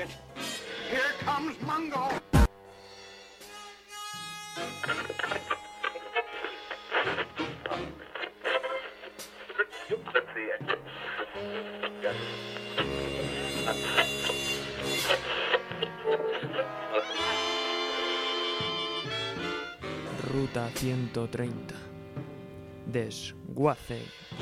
it. Here comes Mungo. Ruta 130. Desguace.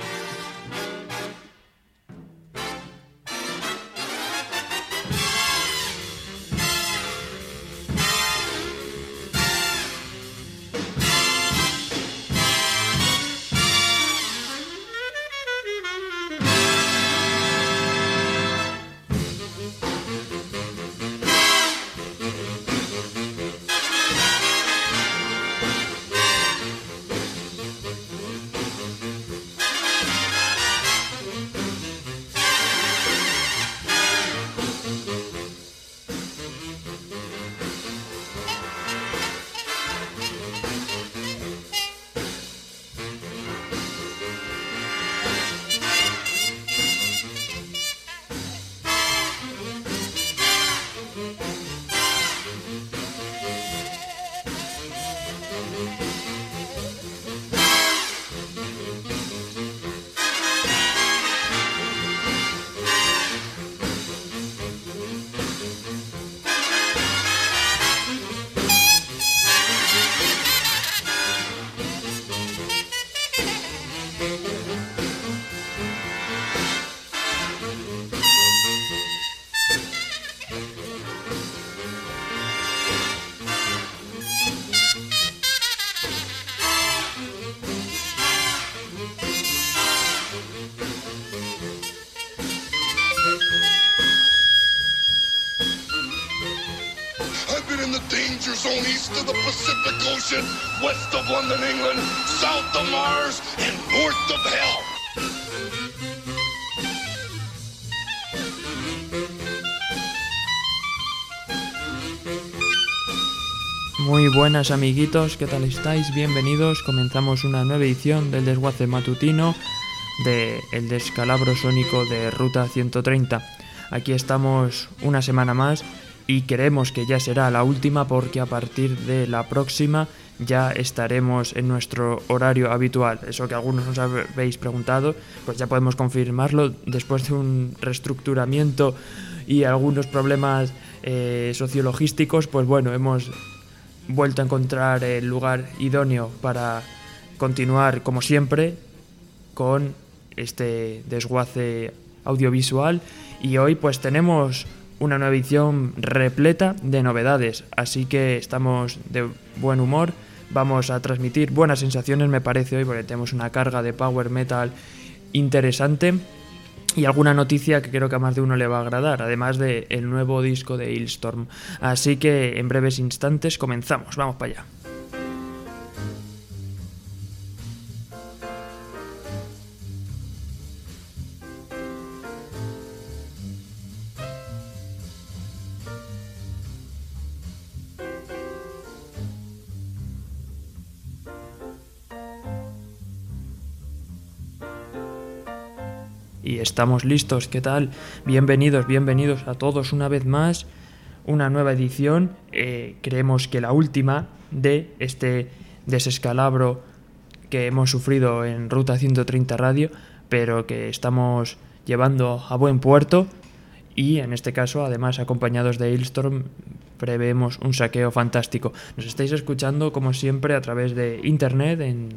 danger zone east of the Pacific Ocean, west of London, England, south of Mars, and north of hell. Muy buenas amiguitos, ¿qué tal estáis? Bienvenidos, comenzamos una nueva edición del desguace matutino del descalabro sónico de Ruta 130. Aquí estamos una semana más y creemos que ya será la última porque a partir de la próxima ya estaremos en nuestro horario habitual. Eso que algunos nos habéis preguntado, pues ya podemos confirmarlo después de un reestructuramiento y algunos problemas sociologísticos. Pues bueno, hemos vuelto a encontrar el lugar idóneo para continuar como siempre con este desguace audiovisual, y hoy pues tenemos una nueva edición repleta de novedades, así que estamos de buen humor, vamos a transmitir buenas sensaciones me parece hoy, porque tenemos una carga de power metal interesante y alguna noticia que creo que a más de uno le va a agradar, además del nuevo disco de Hailstorm. Así que en breves instantes comenzamos, vamos para allá. Y estamos listos, ¿qué tal? Bienvenidos a todos una vez más, una nueva edición, creemos que la última de este desescalabro que hemos sufrido en Ruta 130 Radio, pero que estamos llevando a buen puerto, y en este caso, además acompañados de Hailstorm, preveemos un saqueo fantástico. Nos estáis escuchando como siempre a través de internet en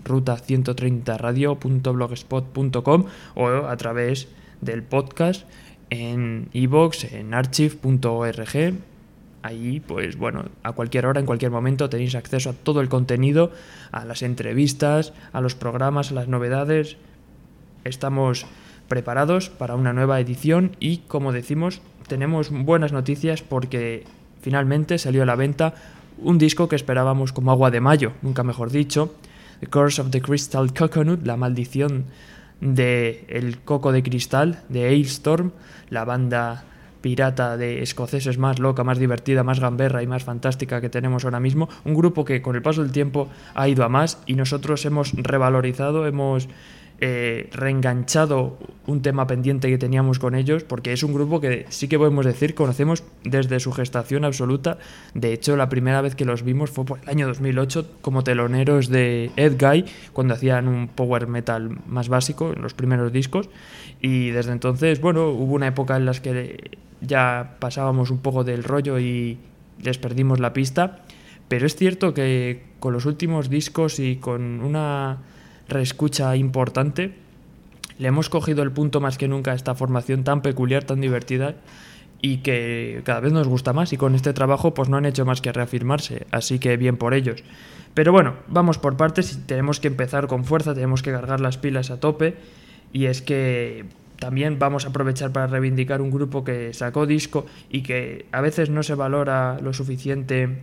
ruta130radio.blogspot.com o a través del podcast en iVoox, en archive.org. Ahí, pues bueno, a cualquier hora, en cualquier momento tenéis acceso a todo el contenido, a las entrevistas, a los programas, a las novedades. Estamos preparados para una nueva edición y, como decimos, tenemos buenas noticias porque finalmente salió a la venta un disco que esperábamos como agua de mayo, nunca mejor dicho, The Curse of the Crystal Coconut, la maldición del coco de cristal, de Hailstorm, la banda pirata de escoceses más loca, más divertida, más gamberra y más fantástica que tenemos ahora mismo, un grupo que con el paso del tiempo ha ido a más y nosotros hemos revalorizado, hemos reenganchado un tema pendiente que teníamos con ellos, porque es un grupo que sí que podemos decir conocemos desde su gestación absoluta. De hecho, la primera vez que los vimos fue por el año 2008 como teloneros de Edguy, cuando hacían un power metal más básico en los primeros discos, y desde entonces, bueno, hubo una época en la que ya pasábamos un poco del rollo y les perdimos la pista, pero es cierto que con los últimos discos y con una reescucha importante le hemos cogido el punto más que nunca a esta formación tan peculiar, tan divertida, y que cada vez nos gusta más, y con este trabajo pues no han hecho más que reafirmarse, así que bien por ellos. Pero bueno, vamos por partes y tenemos que empezar con fuerza, tenemos que cargar las pilas a tope, y es que también vamos a aprovechar para reivindicar un grupo que sacó disco y que a veces no se valora lo suficiente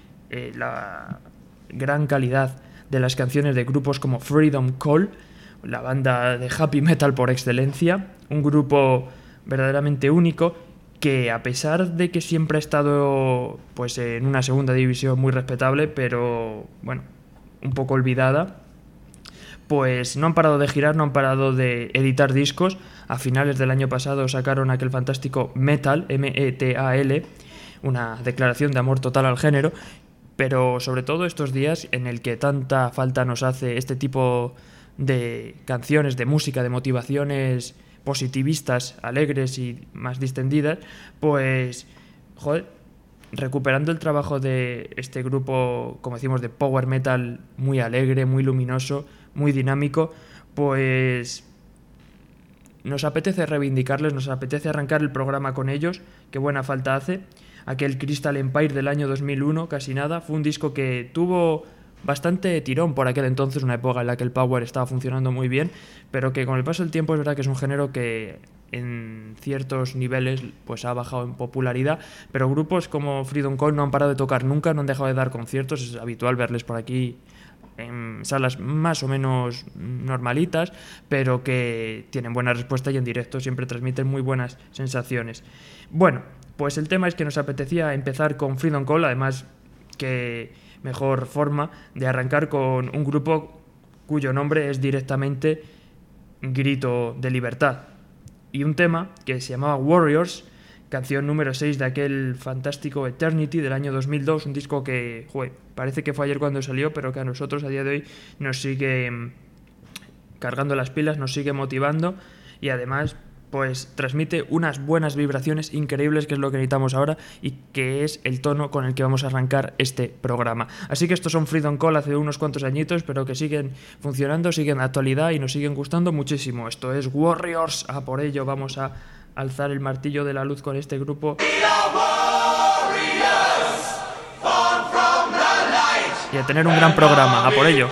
la gran calidad de las canciones de grupos como Freedom Call, la banda de happy metal por excelencia, un grupo verdaderamente único que, a pesar de que siempre ha estado pues en una segunda división muy respetable, pero bueno, un poco olvidada, pues no han parado de girar, no han parado de editar discos. A finales del año pasado sacaron aquel fantástico Metal, M-E-T-A-L, una declaración de amor total al género, pero sobre todo estos días en el que tanta falta nos hace este tipo de canciones, de música, de motivaciones positivistas, alegres y más distendidas, pues, joder, recuperando el trabajo de este grupo, como decimos, de power metal muy alegre, muy luminoso, muy dinámico, pues nos apetece reivindicarles, nos apetece arrancar el programa con ellos, qué buena falta hace. Aquel Crystal Empire del año 2001, casi nada, fue un disco que tuvo bastante tirón por aquel entonces, una época en la que el power estaba funcionando muy bien, pero que con el paso del tiempo es verdad que es un género que en ciertos niveles pues ha bajado en popularidad, pero grupos como Freedom Call no han parado de tocar nunca, no han dejado de dar conciertos, es habitual verles por aquí en salas más o menos normalitas, pero que tienen buena respuesta y en directo siempre transmiten muy buenas sensaciones. Bueno, pues el tema es que nos apetecía empezar con Freedom Call, además que mejor forma de arrancar con un grupo cuyo nombre es directamente Grito de Libertad, y un tema que se llamaba Warriors, canción número 6 de aquel fantástico Eternity del año 2002, un disco que, parece que fue ayer cuando salió, pero que a nosotros a día de hoy nos sigue cargando las pilas, nos sigue motivando, y además pues transmite unas buenas vibraciones increíbles, que es lo que necesitamos ahora y que es el tono con el que vamos a arrancar este programa. Así que estos son Freedom Call hace unos cuantos añitos, pero que siguen funcionando, siguen de actualidad y nos siguen gustando muchísimo. Esto es Warriors, a por ello vamos a alzar el martillo de la luz con este grupo. Y a tener un gran programa, a por ello.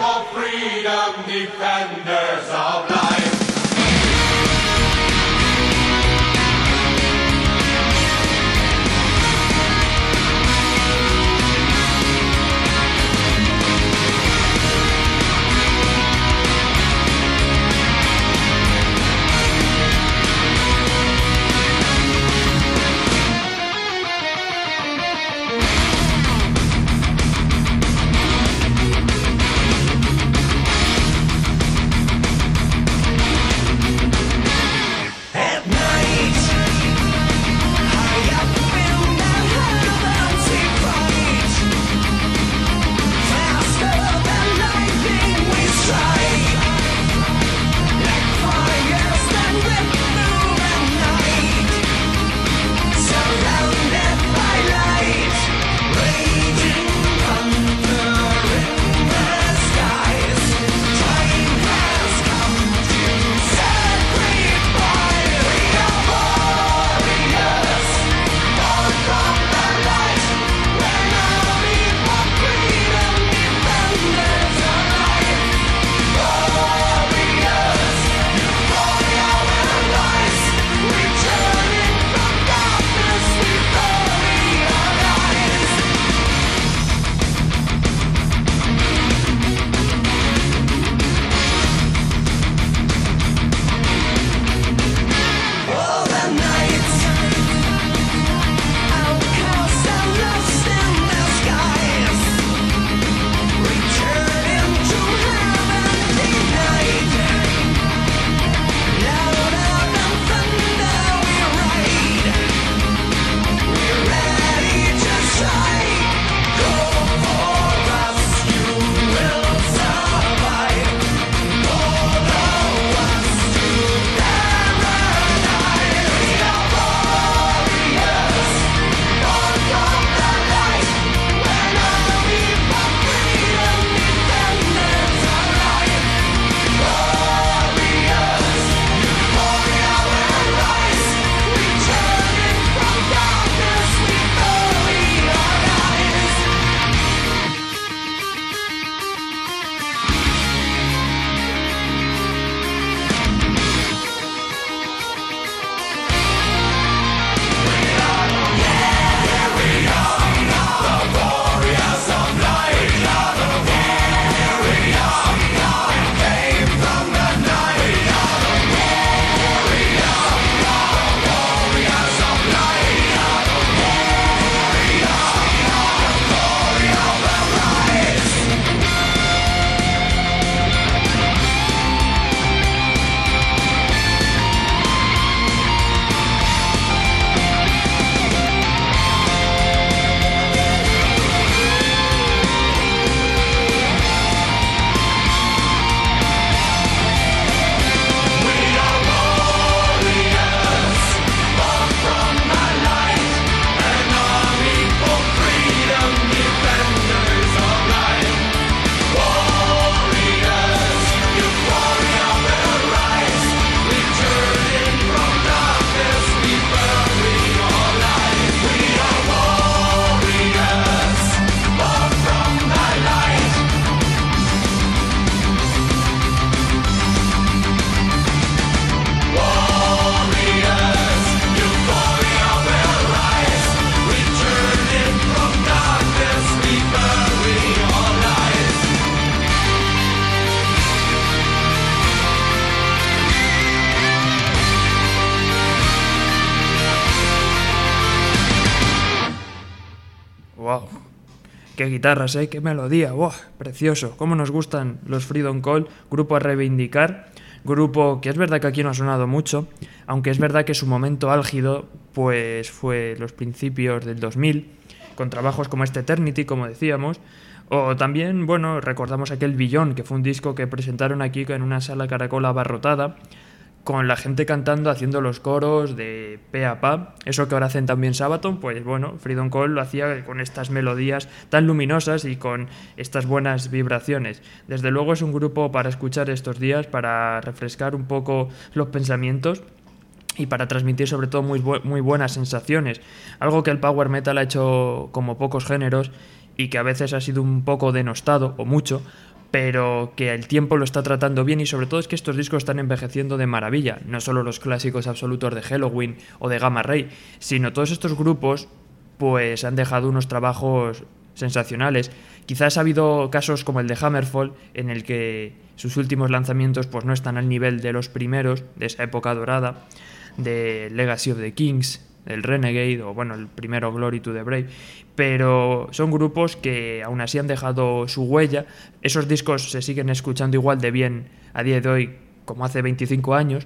¡wow! ¡Qué guitarras, qué melodía! ¡Wow! Precioso. Cómo nos gustan los Freedom Call, grupo a reivindicar, grupo que es verdad que aquí no ha sonado mucho, aunque es verdad que su momento álgido pues fue los principios del 2000, con trabajos como este Eternity, como decíamos, o también, bueno, recordamos aquel Beyond, que fue un disco que presentaron aquí en una sala Caracol abarrotada, con la gente cantando, haciendo los coros de pe a pa. Eso que ahora hacen también Sabaton, pues bueno, Freedom Call lo hacía con estas melodías tan luminosas y con estas buenas vibraciones. Desde luego es un grupo para escuchar estos días, para refrescar un poco los pensamientos y para transmitir sobre todo muy buenas sensaciones. Algo que el power metal ha hecho como pocos géneros y que a veces ha sido un poco denostado, o mucho, pero que el tiempo lo está tratando bien, y sobre todo es que estos discos están envejeciendo de maravilla. No solo los clásicos absolutos de Helloween o de Gamma Ray, sino todos estos grupos pues han dejado unos trabajos sensacionales. Quizás ha habido casos como el de Hammerfall, en el que sus últimos lanzamientos pues no están al nivel de los primeros, de esa época dorada, de Legacy of the Kings, el Renegade, o bueno, el primero Glory to the Brave, pero son grupos que aún así han dejado su huella. Esos discos se siguen escuchando igual de bien a día de hoy como hace 25 años,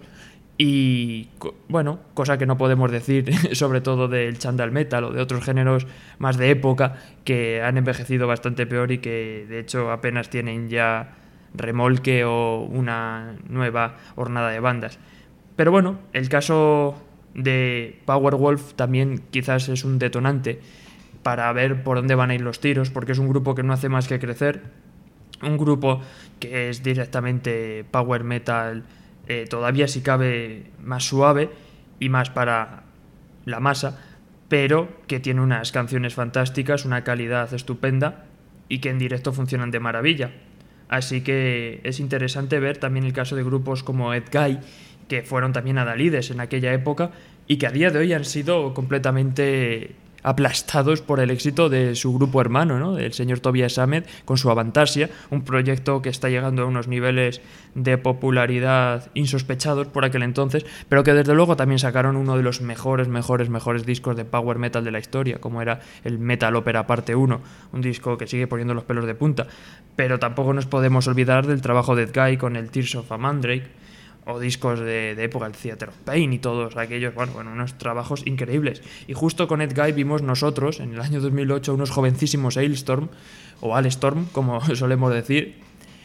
y bueno, cosa que no podemos decir sobre todo del Chandal Metal o de otros géneros más de época que han envejecido bastante peor y que de hecho apenas tienen ya remolque o una nueva hornada de bandas. Pero bueno, el caso de Powerwolf también quizás es un detonante para ver por dónde van a ir los tiros, porque es un grupo que no hace más que crecer, un grupo que es directamente power metal, todavía si cabe más suave y más para la masa, pero que tiene unas canciones fantásticas, una calidad estupenda y que en directo funcionan de maravilla. Así que es interesante ver también el caso de grupos como Edguy, que fueron también adalides en aquella época y que a día de hoy han sido completamente aplastados por el éxito de su grupo hermano, ¿no? El señor Tobias Ahmed con su Avantasia, un proyecto que está llegando a unos niveles de popularidad insospechados por aquel entonces, pero que desde luego también sacaron uno de los mejores discos de power metal de la historia, como era el Metal Opera Parte 1, un disco que sigue poniendo los pelos de punta. Pero tampoco nos podemos olvidar del trabajo de Edguy con el Tears of a Mandrake, o discos de época, el Theater of Pain y todos aquellos, bueno, unos trabajos increíbles. Y justo con Edguy vimos nosotros, en el año 2008, unos jovencísimos Hailstorm, o Alestorm, como solemos decir,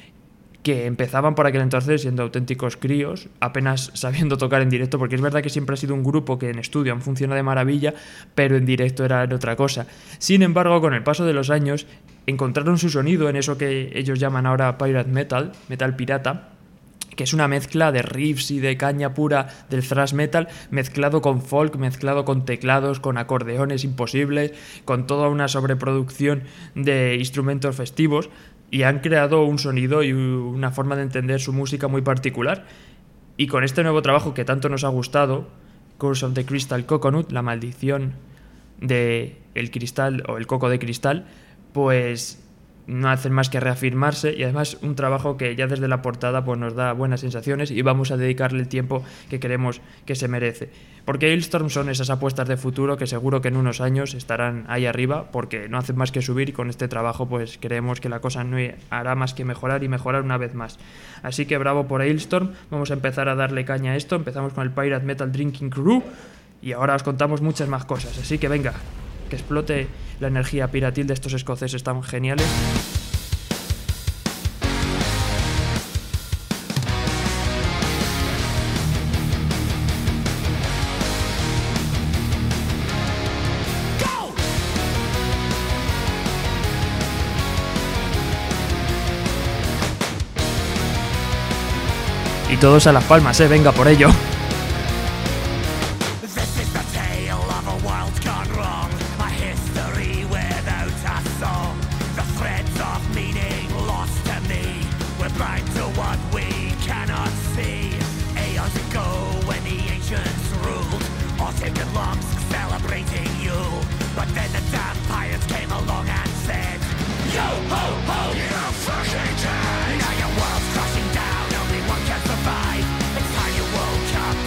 que empezaban por aquel entonces siendo auténticos críos, apenas sabiendo tocar en directo, porque es verdad que siempre ha sido un grupo que en estudio han funcionado de maravilla, pero en directo era otra cosa. Sin embargo, con el paso de los años, encontraron su sonido en eso que ellos llaman ahora Pirate Metal, metal pirata, que es una mezcla de riffs y de caña pura del thrash metal, mezclado con folk, mezclado con teclados, con acordeones imposibles, con toda una sobreproducción de instrumentos festivos, y han creado un sonido y una forma de entender su música muy particular. Y con este nuevo trabajo que tanto nos ha gustado, Curse of the Crystal Coconut, la maldición del cristal o el coco de cristal, pues no hacen más que reafirmarse, y además un trabajo que ya desde la portada pues nos da buenas sensaciones, y vamos a dedicarle el tiempo que queremos que se merece, porque Hailstorm son esas apuestas de futuro que seguro que en unos años estarán ahí arriba, porque no hacen más que subir, y con este trabajo pues creemos que la cosa no hará más que mejorar y mejorar una vez más. Así que bravo por Hailstorm. Vamos a empezar a darle caña a esto. Empezamos con el Pirate Metal Drinking Crew y ahora os contamos muchas más cosas, así que venga, que explote la energía piratil de estos escoceses tan geniales. Y todos a las palmas, venga por ello. Now your world's crashing down, only one can survive. It's time you woke up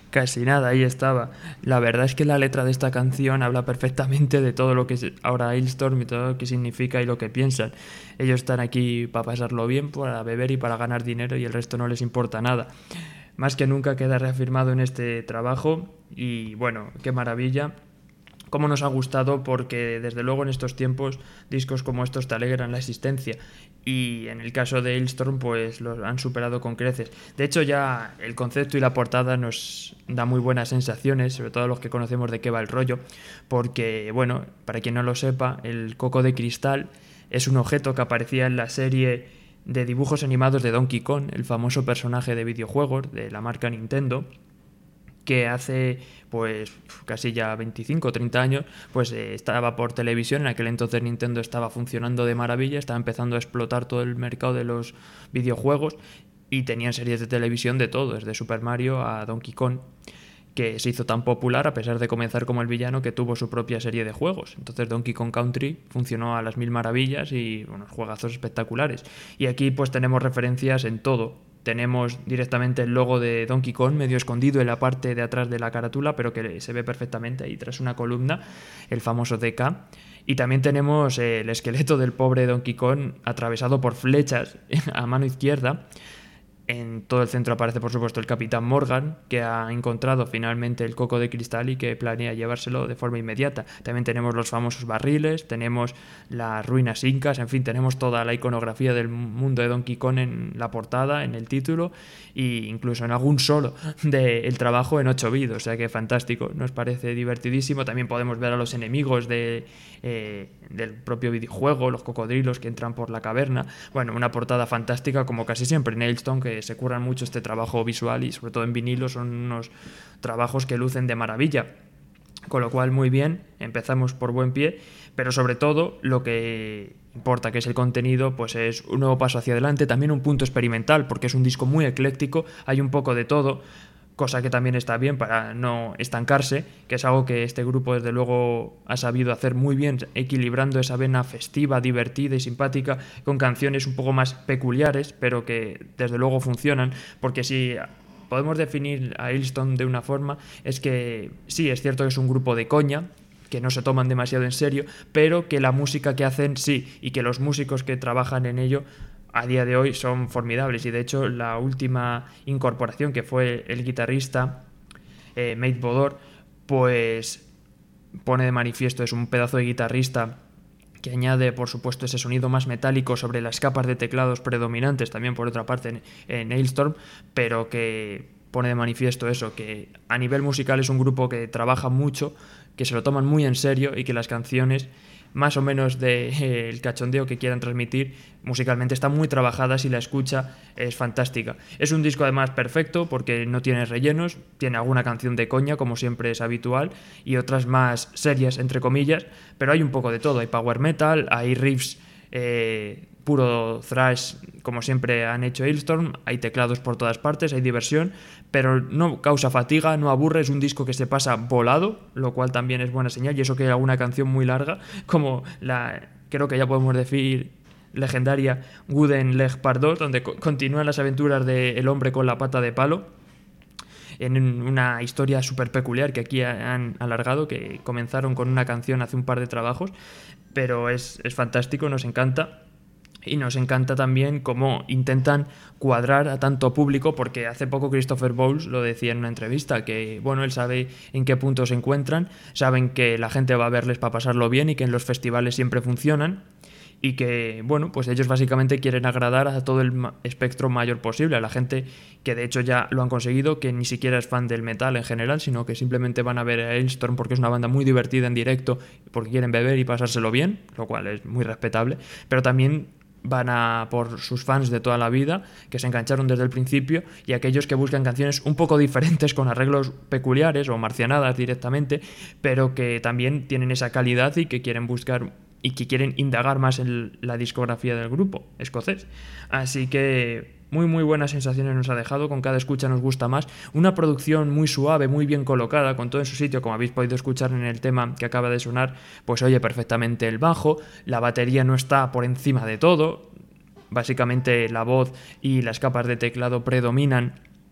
Casi nada, ahí estaba. La verdad es que la letra de esta canción habla perfectamente de todo lo que es ahora Hailstorm y todo lo que significa y lo que piensan. Ellos están aquí para pasarlo bien, para beber y para ganar dinero, y el resto no les importa nada. Más que nunca queda reafirmado en este trabajo y bueno, qué maravilla. Cómo nos ha gustado, porque desde luego en estos tiempos discos como estos te alegran la existencia, y en el caso de Hailstorm pues los han superado con creces. De hecho, ya el concepto y la portada nos da muy buenas sensaciones, sobre todo a los que conocemos de qué va el rollo, porque bueno, para quien no lo sepa, el coco de cristal es un objeto que aparecía en la serie de dibujos animados de Donkey Kong, el famoso personaje de videojuegos de la marca Nintendo, que hace pues casi ya 25 o 30 años pues estaba por televisión. En aquel entonces Nintendo estaba funcionando de maravilla, estaba empezando a explotar todo el mercado de los videojuegos y tenían series de televisión de todo, desde Super Mario a Donkey Kong, que se hizo tan popular a pesar de comenzar como el villano, que tuvo su propia serie de juegos. Entonces Donkey Kong Country funcionó a las mil maravillas y unos juegazos espectaculares. Y aquí pues tenemos referencias en todo. Tenemos directamente el logo de Donkey Kong medio escondido en la parte de atrás de la carátula, pero que se ve perfectamente ahí tras una columna, el famoso DK. Y también tenemos el esqueleto del pobre Donkey Kong atravesado por flechas a mano izquierda. En todo el centro aparece, por supuesto, el Capitán Morgan, que ha encontrado finalmente el coco de cristal y que planea llevárselo de forma inmediata. También tenemos los famosos barriles, tenemos las ruinas incas, en fin, tenemos toda la iconografía del mundo de Donkey Kong en la portada, en el título, e incluso en algún solo del trabajo en 8 bits, o sea que fantástico, nos parece divertidísimo. También podemos ver a los enemigos del propio videojuego, los cocodrilos que entran por la caverna. Bueno, una portada fantástica, como casi siempre en Hailstorm, que se curran mucho este trabajo visual, y sobre todo en vinilo son unos trabajos que lucen de maravilla. Con lo cual, muy bien, empezamos por buen pie, pero sobre todo lo que importa, que es el contenido, pues es un nuevo paso hacia adelante, también un punto experimental, porque es un disco muy ecléctico, hay un poco de todo, cosa que también está bien para no estancarse, que es algo que este grupo desde luego ha sabido hacer muy bien, equilibrando esa vena festiva, divertida y simpática con canciones un poco más peculiares, pero que desde luego funcionan, porque si podemos definir a Hailstorm de una forma, es que sí, es cierto que es un grupo de coña, que no se toman demasiado en serio, pero que la música que hacen sí, y que los músicos que trabajan en ello a día de hoy son formidables. Y de hecho la última incorporación, que fue el guitarrista Mate Bodor, pues pone de manifiesto, es un pedazo de guitarrista que añade por supuesto ese sonido más metálico sobre las capas de teclados predominantes también por otra parte en Hailstorm, pero que pone de manifiesto eso, que a nivel musical es un grupo que trabaja mucho, que se lo toman muy en serio y que las canciones, más o menos el cachondeo que quieran transmitir, musicalmente están muy trabajadas y la escucha es fantástica. Es un disco además perfecto porque no tiene rellenos, tiene alguna canción de coña como siempre es habitual y otras más serias entre comillas, pero hay un poco de todo, hay power metal, hay riffs puro thrash como siempre han hecho Hailstorm, hay teclados por todas partes, hay diversión, pero no causa fatiga, no aburre, es un disco que se pasa volado, lo cual también es buena señal, y eso que hay alguna canción muy larga, como creo que ya podemos decir, legendaria Wooden Leg Part 2, donde continúan las aventuras del hombre con la pata de palo, en una historia súper peculiar que aquí han alargado, que comenzaron con una canción hace un par de trabajos, pero es fantástico, nos encanta. Y nos encanta también cómo intentan cuadrar a tanto público, porque hace poco Christopher Bowles lo decía en una entrevista, que bueno, él sabe en qué punto se encuentran, saben que la gente va a verles para pasarlo bien y que en los festivales siempre funcionan, y que bueno, pues ellos básicamente quieren agradar a todo el espectro mayor posible, a la gente que de hecho ya lo han conseguido, que ni siquiera es fan del metal en general, sino que simplemente van a ver a Hailstorm porque es una banda muy divertida en directo, porque quieren beber y pasárselo bien, lo cual es muy respetable, pero también van a por sus fans de toda la vida, que se engancharon desde el principio, y aquellos que buscan canciones un poco diferentes, con arreglos peculiares o marcianadas directamente, pero que también tienen esa calidad y que quieren buscar y que quieren indagar más en la discografía del grupo escocés. Así que muy muy buenas sensaciones nos ha dejado, con cada escucha nos gusta más, una producción muy suave, muy bien colocada, con todo en su sitio, como habéis podido escuchar en el tema que acaba de sonar, pues oye perfectamente el bajo, la batería no está por encima de todo, básicamente la voz y las capas de teclado predominan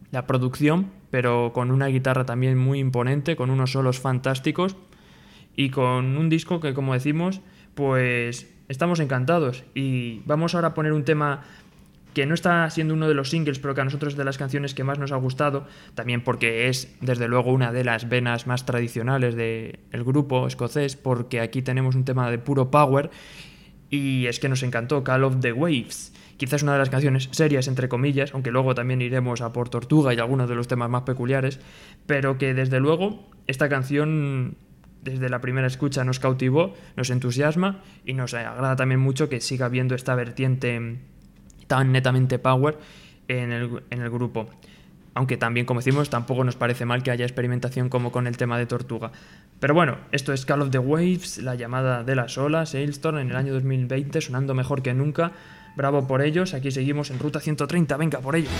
la producción, pero con una guitarra también muy imponente, con unos solos fantásticos y con un disco que, como decimos, pues estamos encantados. Y vamos ahora a poner un tema que no está siendo uno de los singles, pero que a nosotros es de las canciones que más nos ha gustado, también porque es, desde luego, una de las venas más tradicionales del grupo escocés, porque aquí tenemos un tema de puro power, y es que nos encantó, Call of the Waves. Quizás una de las canciones serias, entre comillas, aunque luego también iremos a por Tortuga y algunos de los temas más peculiares, pero que desde luego esta canción, desde la primera escucha, nos cautivó, nos entusiasma y nos agrada también mucho que siga habiendo esta vertiente tan netamente power en el grupo. Aunque también, como decimos, tampoco nos parece mal que haya experimentación como con el tema de Tortuga. Pero bueno, esto es Call of the Waves, la llamada de las olas, Hailstorm, en el año 2020, sonando mejor que nunca. Bravo por ellos, aquí seguimos en Ruta 130, venga por ello.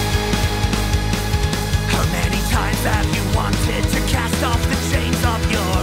How many times have you wanted to cast off the chains of your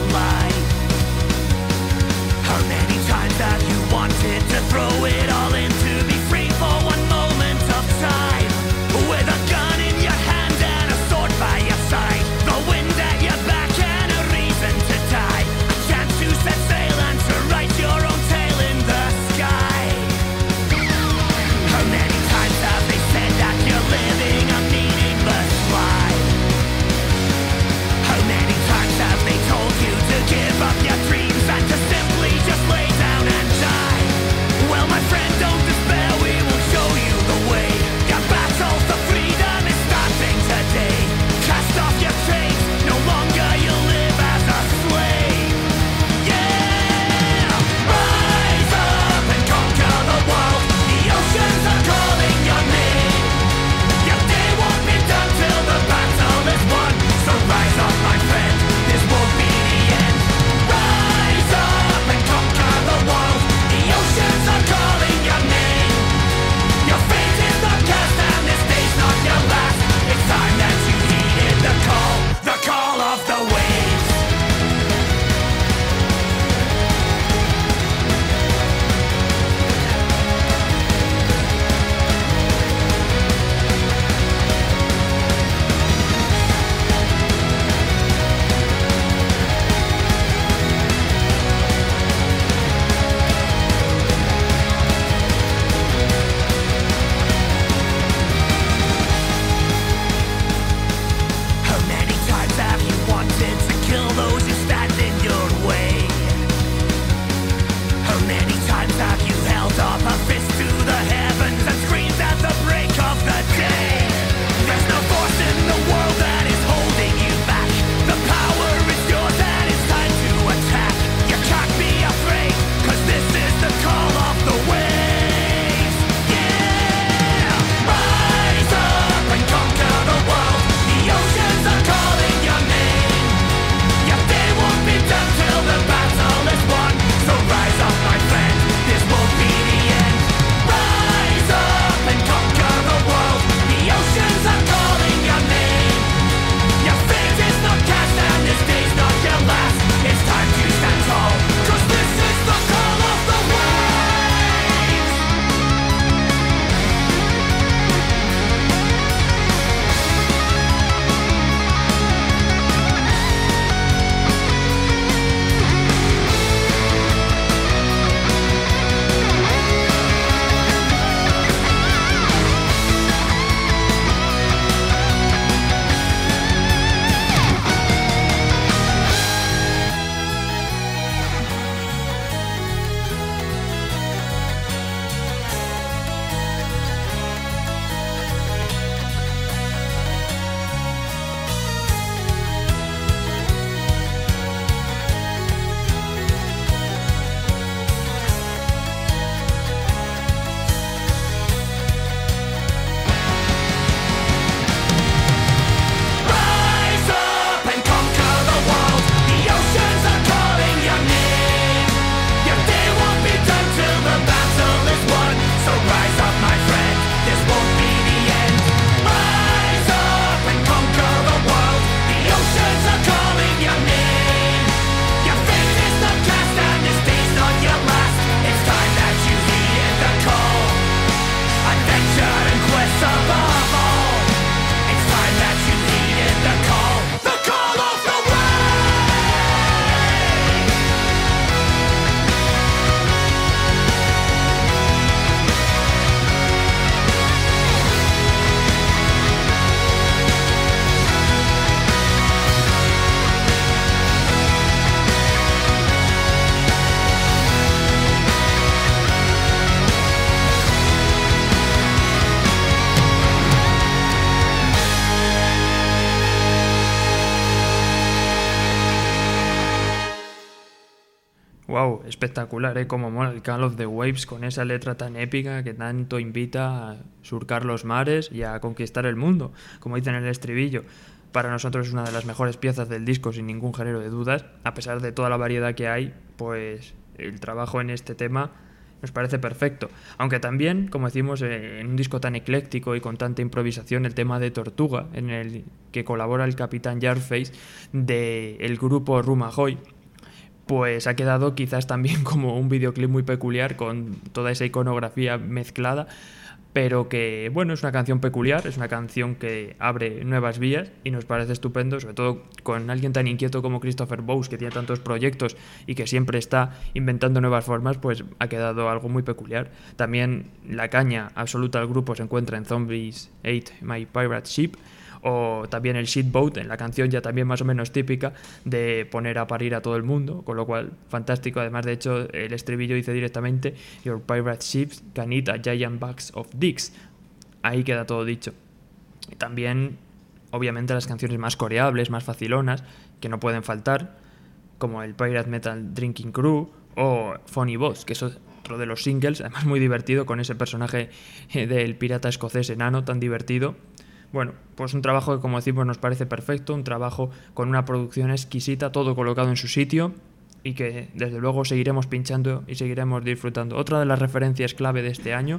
Wow, espectacular, cómo mola el Call of the Waves con esa letra tan épica que tanto invita a surcar los mares y a conquistar el mundo, como dicen en el estribillo. Para nosotros es una de las mejores piezas del disco, sin ningún género de dudas. A pesar de toda la variedad que hay, pues el trabajo en este tema nos parece perfecto. Aunque también, como decimos, en un disco tan ecléctico y con tanta improvisación, el tema de Tortuga, en el que colabora el Capitán Jarface del grupo Rumajoy, pues ha quedado quizás también como un videoclip muy peculiar con toda esa iconografía mezclada, pero que, bueno, es una canción peculiar, es una canción que abre nuevas vías y nos parece estupendo, sobre todo con alguien tan inquieto como Christopher Bowes, que tiene tantos proyectos y que siempre está inventando nuevas formas, pues ha quedado algo muy peculiar. También la caña absoluta del grupo se encuentra en Zombies Ate My Pirate Ship, o también el shitboat, en la canción ya también más o menos típica de poner a parir a todo el mundo, con lo cual fantástico. Además, de hecho, el estribillo dice directamente Your pirate ships can eat a giant bags of dicks. Ahí queda todo dicho. Y también, obviamente, las canciones más coreables, más facilonas, que no pueden faltar, como el Pirate Metal Drinking Crew o Funny Boss, que es otro de los singles, además muy divertido, con ese personaje del pirata escocés enano tan divertido. Bueno, pues un trabajo que, como decimos, nos parece perfecto, un trabajo con una producción exquisita, todo colocado en su sitio y que desde luego seguiremos pinchando y seguiremos disfrutando. Otra de las referencias clave de este año,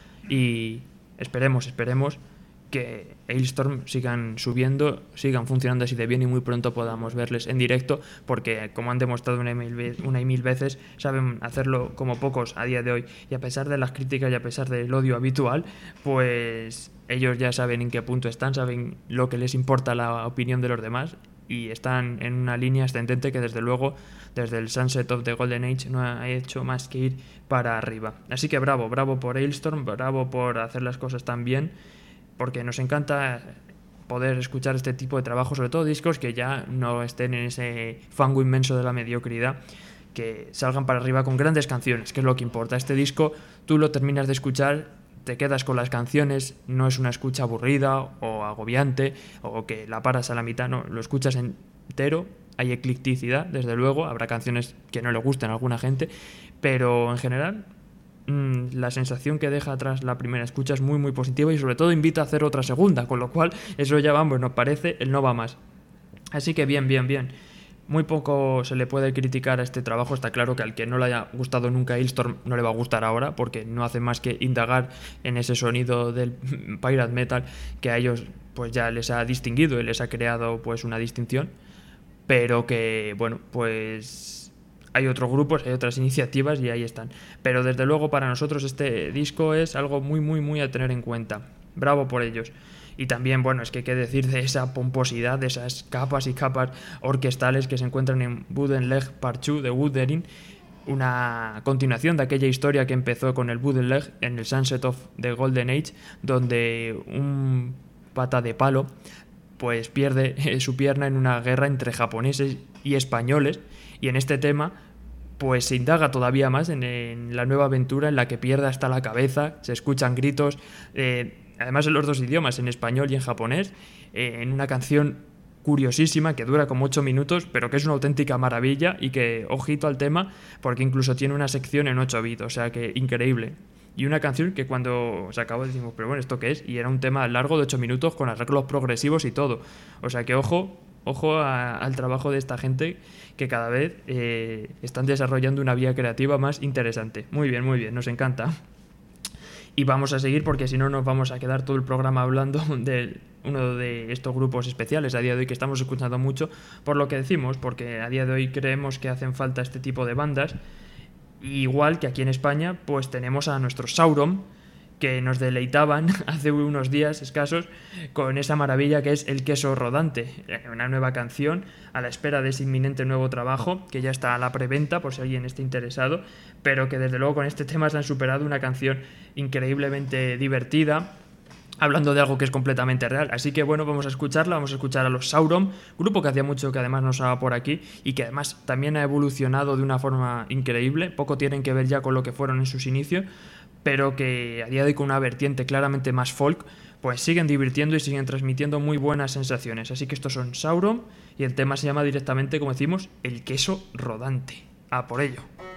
y esperemos que Halestorm sigan subiendo, sigan funcionando así de bien y muy pronto podamos verles en directo, porque como han demostrado una y mil veces, saben hacerlo como pocos a día de hoy, y a pesar de las críticas y a pesar del odio habitual, pues ellos ya saben en qué punto están, saben lo que les importa la opinión de los demás y están en una línea ascendente que desde luego desde el Sunset of the Golden Age no ha hecho más que ir para arriba. Así que bravo por Halestorm, bravo por hacer las cosas tan bien, porque nos encanta poder escuchar este tipo de trabajo, sobre todo discos que ya no estén en ese fango inmenso de la mediocridad, que salgan para arriba con grandes canciones, que es lo que importa. Este disco tú lo terminas de escuchar, te quedas con las canciones, no es una escucha aburrida o agobiante o que la paras a la mitad, no, lo escuchas entero, hay eclecticidad, desde luego, habrá canciones que no le gusten a alguna gente, pero en general la sensación que deja atrás la primera escucha es muy muy positiva y sobre todo invita a hacer otra segunda, con lo cual eso ya vamos, nos parece el no va más. Así que bien. Muy poco se le puede criticar a este trabajo. Está claro que al que no le haya gustado nunca Halestorm no le va a gustar ahora, porque no hace más que indagar en ese sonido del pirate metal que a ellos pues ya les ha distinguido y les ha creado pues una distinción, pero que bueno, pues hay otros grupos, hay otras iniciativas y ahí están. Pero desde luego para nosotros este disco es algo muy a tener en cuenta. Bravo por ellos. Y también, bueno, es que qué decir de esa pomposidad, de esas capas y capas orquestales que se encuentran en Wooden Leg Part 2 de Wuthering, una continuación de aquella historia que empezó con el Wooden Leg en el Sunset of the Golden Age, donde un pata de palo pues pierde su pierna en una guerra entre japoneses y españoles, y en este tema pues se indaga todavía más en la nueva aventura en la que pierde hasta la cabeza, se escuchan gritos, además en los dos idiomas, en español y en japonés, en una canción curiosísima que dura como 8 minutos, pero que es una auténtica maravilla y que, ojito al tema, porque incluso tiene una sección en 8 bits, o sea que increíble. Y una canción que cuando se acabó decimos, pero bueno, ¿esto qué es? Y era un tema largo de 8 minutos con arreglos progresivos y todo. O sea que ojo al trabajo de esta gente que cada vez están desarrollando una vía creativa más interesante. Muy bien, nos encanta. Y vamos a seguir porque si no nos vamos a quedar todo el programa hablando de uno de estos grupos especiales a día de hoy que estamos escuchando mucho, por lo que decimos, porque a día de hoy creemos que hacen falta este tipo de bandas. Igual que aquí en España pues tenemos a nuestros Sauron, que nos deleitaban hace unos días escasos con esa maravilla que es El queso rodante, una nueva canción a la espera de ese inminente nuevo trabajo que ya está a la preventa por si alguien está interesado, pero que desde luego con este tema se han superado, una canción increíblemente divertida, hablando de algo que es completamente real. Así que bueno, vamos a escucharla, vamos a escuchar a los Sauron, grupo que hacía mucho que además nos sonaba por aquí y que además también ha evolucionado de una forma increíble, poco tienen que ver ya con lo que fueron en sus inicios, pero que a día de hoy con una vertiente claramente más folk, pues siguen divirtiendo y siguen transmitiendo muy buenas sensaciones. Así que estos son Sauron y el tema se llama directamente, como decimos, El queso rodante. ¡A por ello!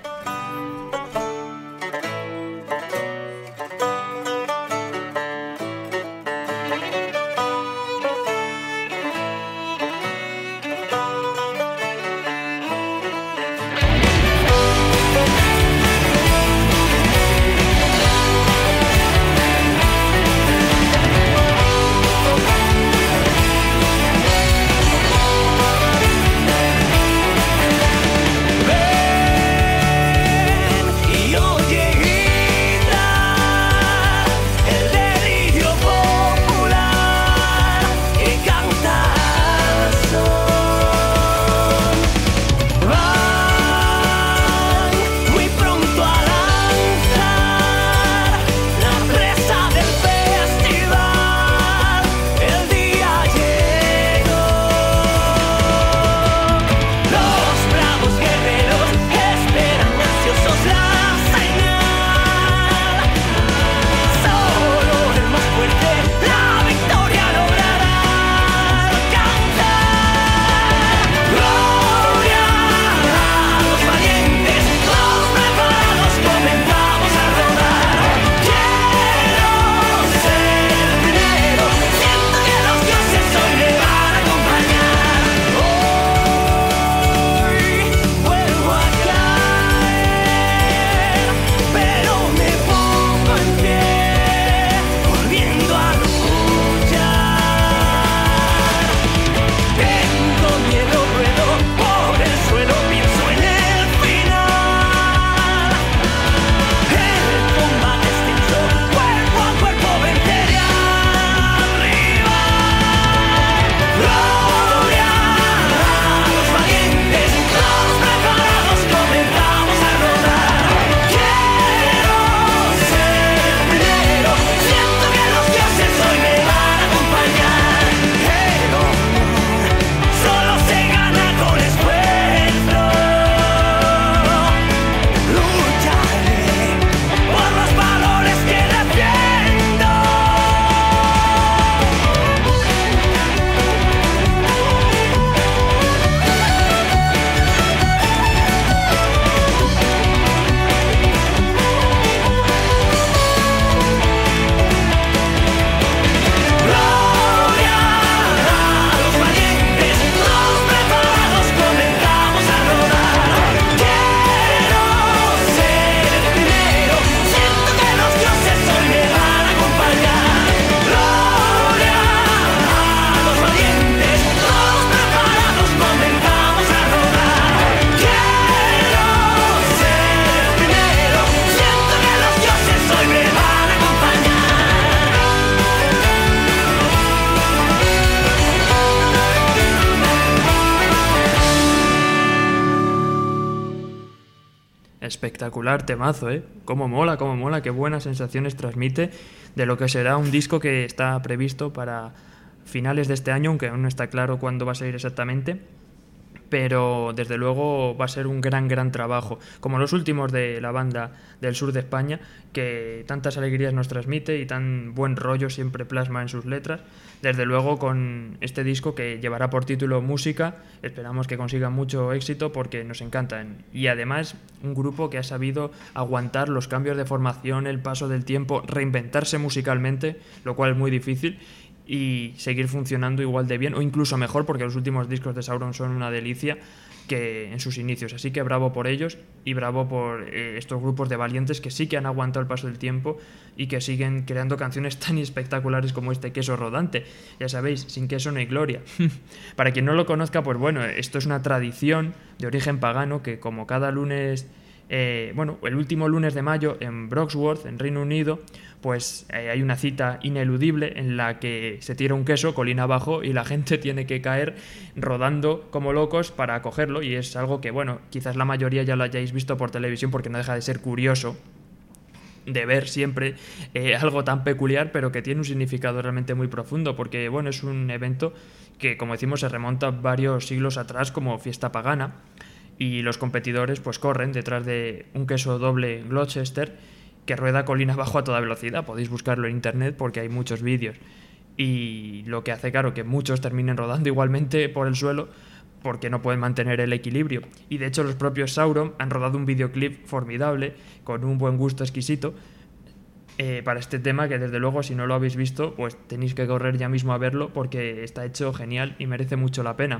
Espectacular temazo, ¿eh? Cómo mola, qué buenas sensaciones transmite de lo que será un disco que está previsto para finales de este año, aunque aún no está claro cuándo va a salir exactamente. Pero desde luego va a ser un gran trabajo, como los últimos de la banda del sur de España, que tantas alegrías nos transmite y tan buen rollo siempre plasma en sus letras. Desde luego con este disco que llevará por título Música, esperamos que consiga mucho éxito porque nos encantan. Y además un grupo que ha sabido aguantar los cambios de formación, el paso del tiempo, reinventarse musicalmente, lo cual es muy difícil, y seguir funcionando igual de bien o incluso mejor, porque los últimos discos de Sauron son una delicia que en sus inicios. Así que bravo por ellos y bravo por estos grupos de valientes que sí que han aguantado el paso del tiempo y que siguen creando canciones tan espectaculares como este Queso Rodante. Ya sabéis, sin queso no hay gloria. Para quien no lo conozca, pues bueno, esto es una tradición de origen pagano que como cada lunes... el último lunes de mayo en Broxworth, en Reino Unido, pues hay una cita ineludible en la que se tira un queso colina abajo y la gente tiene que caer rodando como locos para cogerlo, y es algo que, bueno, quizás la mayoría ya lo hayáis visto por televisión porque no deja de ser curioso de ver siempre algo tan peculiar, pero que tiene un significado realmente muy profundo, porque bueno, es un evento que, como decimos, se remonta varios siglos atrás como fiesta pagana. Y los competidores pues corren detrás de un queso doble Gloucester que rueda colina abajo a toda velocidad. Podéis buscarlo en internet porque hay muchos vídeos. Y lo que hace, claro, que muchos terminen rodando igualmente por el suelo porque no pueden mantener el equilibrio. Y de hecho los propios Sauron han rodado un videoclip formidable con un buen gusto exquisito para este tema, que desde luego si no lo habéis visto pues tenéis que correr ya mismo a verlo porque está hecho genial y merece mucho la pena.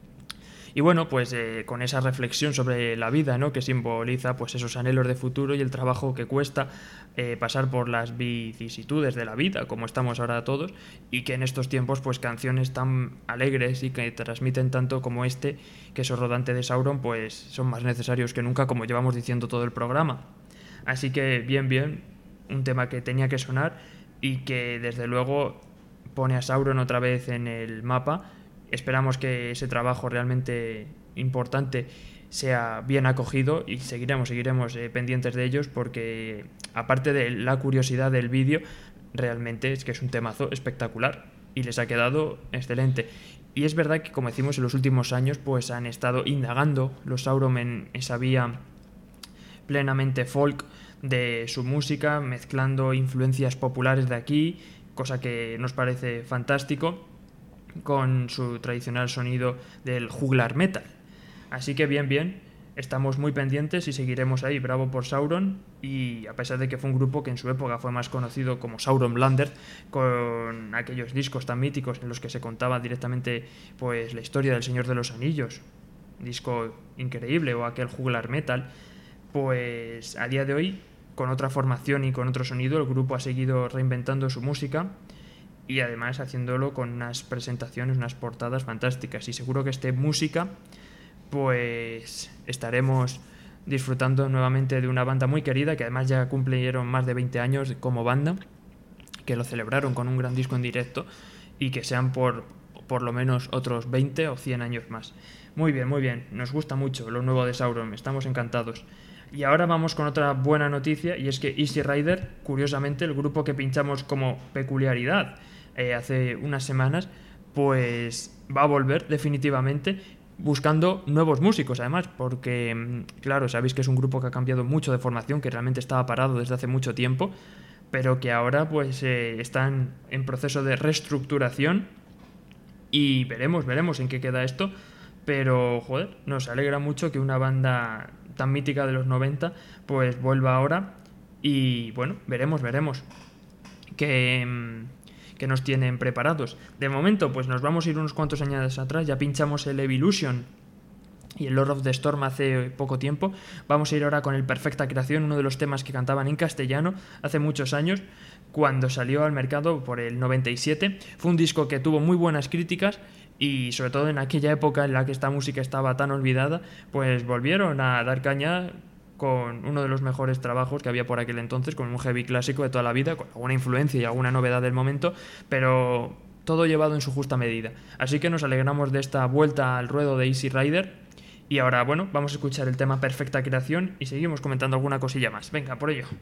Y bueno, pues con esa reflexión sobre la vida, ¿no?, que simboliza pues esos anhelos de futuro y el trabajo que cuesta pasar por las vicisitudes de la vida, como estamos ahora todos, y que en estos tiempos pues canciones tan alegres y que transmiten tanto como este Queso Rodante de Sauron pues son más necesarios que nunca, como llevamos diciendo todo el programa. Así que bien, un tema que tenía que sonar y que desde luego pone a Sauron otra vez en el mapa. Esperamos que ese trabajo realmente importante sea bien acogido y seguiremos pendientes de ellos porque, aparte de la curiosidad del vídeo, realmente es que es un temazo espectacular y les ha quedado excelente. Y es verdad que, como decimos, en los últimos años pues han estado indagando los Sauron en esa vía plenamente folk de su música, mezclando influencias populares de aquí, cosa que nos parece fantástico, con su tradicional sonido del juglar metal. Así que bien, estamos muy pendientes y seguiremos ahí. Bravo por Sauron, y a pesar de que fue un grupo que en su época fue más conocido como Sauron Blander, con aquellos discos tan míticos en los que se contaba directamente pues la historia del Señor de los Anillos, disco increíble, o aquel juglar metal, pues a día de hoy, con otra formación y con otro sonido, el grupo ha seguido reinventando su música y además haciéndolo con unas presentaciones, unas portadas fantásticas. Y seguro que música pues estaremos disfrutando nuevamente de una banda muy querida, que además ya cumplieron más de 20 años como banda, que lo celebraron con un gran disco en directo, y que sean por lo menos otros 20 o 100 años más. Muy bien, nos gusta mucho lo nuevo de Sauron, estamos encantados. Y ahora vamos con otra buena noticia, y es que Easy Rider, curiosamente el grupo que pinchamos como peculiaridad hace unas semanas, pues va a volver definitivamente, buscando nuevos músicos además, porque claro, sabéis que es un grupo que ha cambiado mucho de formación, que realmente estaba parado desde hace mucho tiempo, pero que ahora pues están en proceso de reestructuración y veremos en qué queda esto. Pero joder, nos alegra mucho que una banda tan mítica de los 90 pues vuelva ahora, y bueno, veremos que nos tienen preparados. De momento pues nos vamos a ir unos cuantos años atrás. Ya pinchamos el Evolution y el Lord of the Storm hace poco tiempo. Vamos a ir ahora con el Perfecta Creación, uno de los temas que cantaban en castellano hace muchos años, cuando salió al mercado por el 97. Fue un disco que tuvo muy buenas críticas, y sobre todo en aquella época en la que esta música estaba tan olvidada, pues volvieron a dar caña con uno de los mejores trabajos que había por aquel entonces, con un heavy clásico de toda la vida, con alguna influencia y alguna novedad del momento, pero todo llevado en su justa medida. Así que nos alegramos de esta vuelta al ruedo de Easy Rider, Y ahora, bueno, vamos a escuchar el tema Perfecta Creación y seguimos comentando alguna cosilla más. Venga, por ello.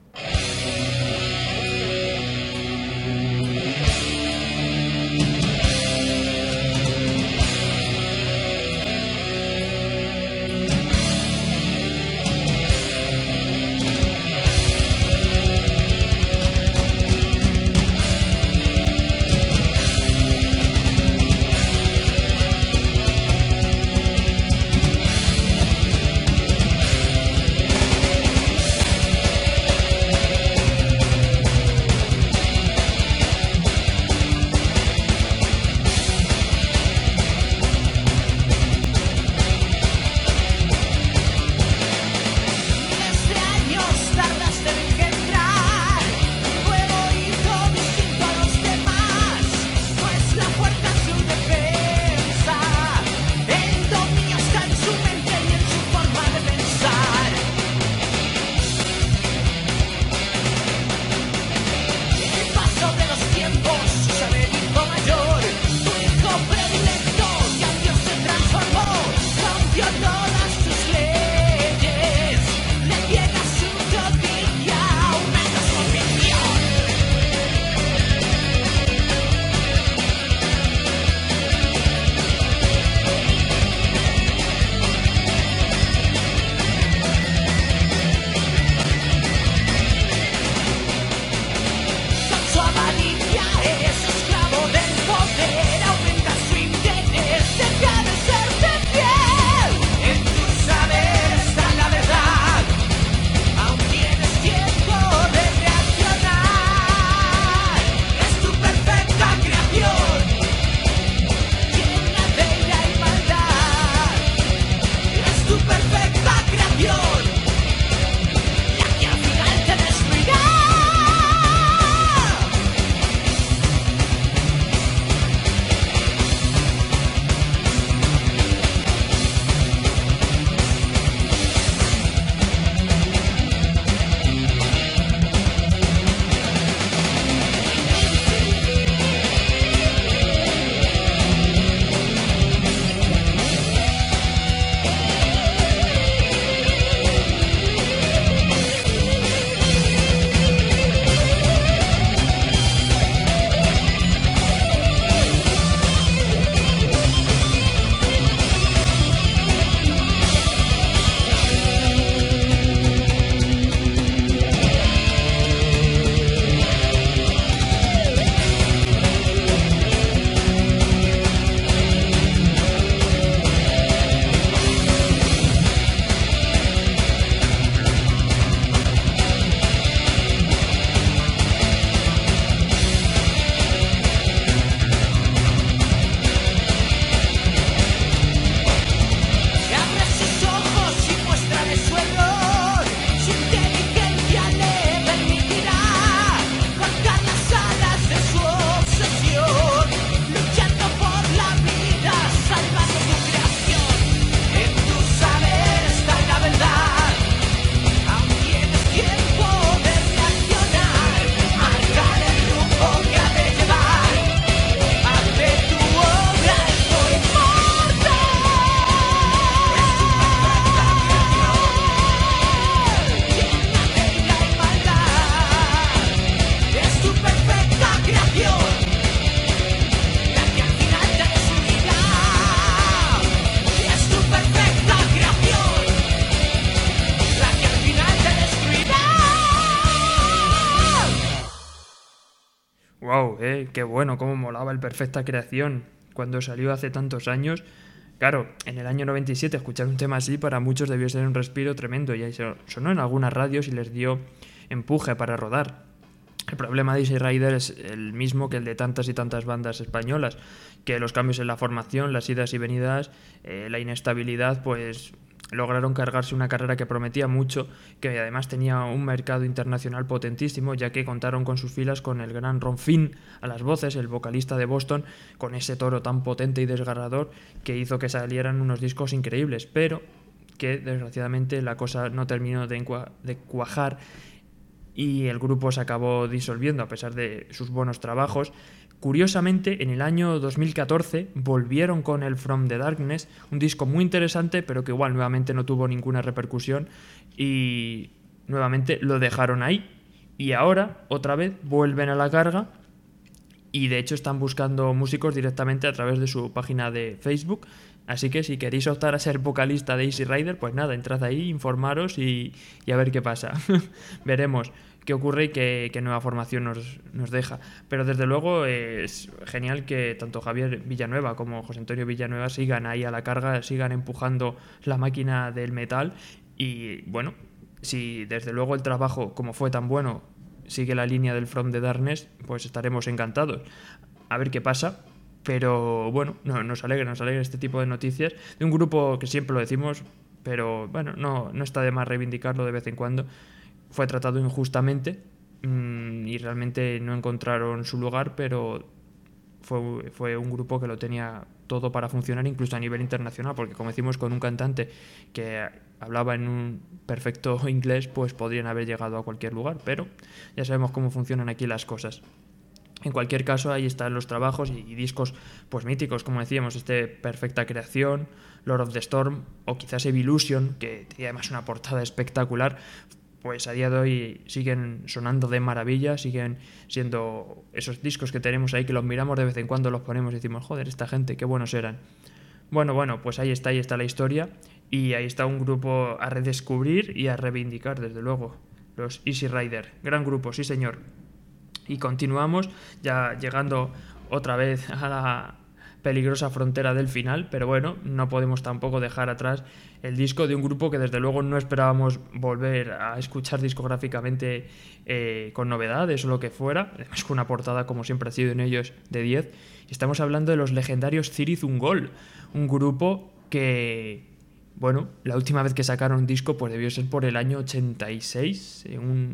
Wow, qué bueno, cómo molaba el Perfecta Creación cuando salió hace tantos años. Claro, en el año 97 escuchar un tema así para muchos debió ser un respiro tremendo y ahí sonó en algunas radios y les dio empuje para rodar. El problema de Easy Rider es el mismo que el de tantas y tantas bandas españolas, que los cambios en la formación, las idas y venidas, la inestabilidad, pues lograron cargarse una carrera que prometía mucho, que además tenía un mercado internacional potentísimo, ya que contaron con sus filas con el gran Ron Finn a las voces, el vocalista de Boston, con ese toro tan potente y desgarrador que hizo que salieran unos discos increíbles, pero que desgraciadamente la cosa no terminó de cuajar y el grupo se acabó disolviendo a pesar de sus buenos trabajos, Curiosamente, en el año 2014 volvieron con el From the Darkness, un disco muy interesante, pero que igual nuevamente no tuvo ninguna repercusión y nuevamente lo dejaron ahí. Y ahora, otra vez, vuelven a la carga y de hecho están buscando músicos directamente a través de su página de Facebook. Así que si queréis optar a ser vocalista de Easy Rider, pues nada, entrad ahí, informaros y a ver qué pasa. Veremos qué ocurre y qué nueva formación nos deja. Pero desde luego es genial que tanto Javier Villanueva como José Antonio Villanueva sigan ahí a la carga, sigan empujando la máquina del metal. Y bueno, si desde luego el trabajo, como fue tan bueno, sigue la línea del From the Darkness, pues estaremos encantados. A ver qué pasa. Pero bueno, nos alegra este tipo de noticias de un grupo que siempre lo decimos, pero bueno, no está de más reivindicarlo de vez en cuando. Fue tratado injustamente y realmente no encontraron su lugar, pero fue un grupo que lo tenía todo para funcionar incluso a nivel internacional, porque como decimos, con un cantante que hablaba en un perfecto inglés, pues podrían haber llegado a cualquier lugar, pero ya sabemos cómo funcionan aquí las cosas. En cualquier caso, ahí están los trabajos y discos pues míticos, como decíamos, Perfecta Creación, Lord of the Storm o quizás Evolution, que tiene además una portada espectacular. Pues a día de hoy siguen sonando de maravilla, siguen siendo esos discos que tenemos ahí que los miramos de vez en cuando, los ponemos y decimos, joder, esta gente, qué buenos eran. Bueno, pues ahí está la historia y ahí está un grupo a redescubrir y a reivindicar, desde luego, los Easy Rider. Gran grupo, sí señor. Y continuamos ya llegando otra vez a la peligrosa frontera del final, pero bueno, no podemos tampoco dejar atrás el disco de un grupo que desde luego no esperábamos volver a escuchar discográficamente con novedades o lo que fuera, además con una portada como siempre ha sido en ellos de 10, y estamos hablando de los legendarios Cirith Ungol, un grupo que, bueno, la última vez que sacaron un disco pues debió ser por el año 86,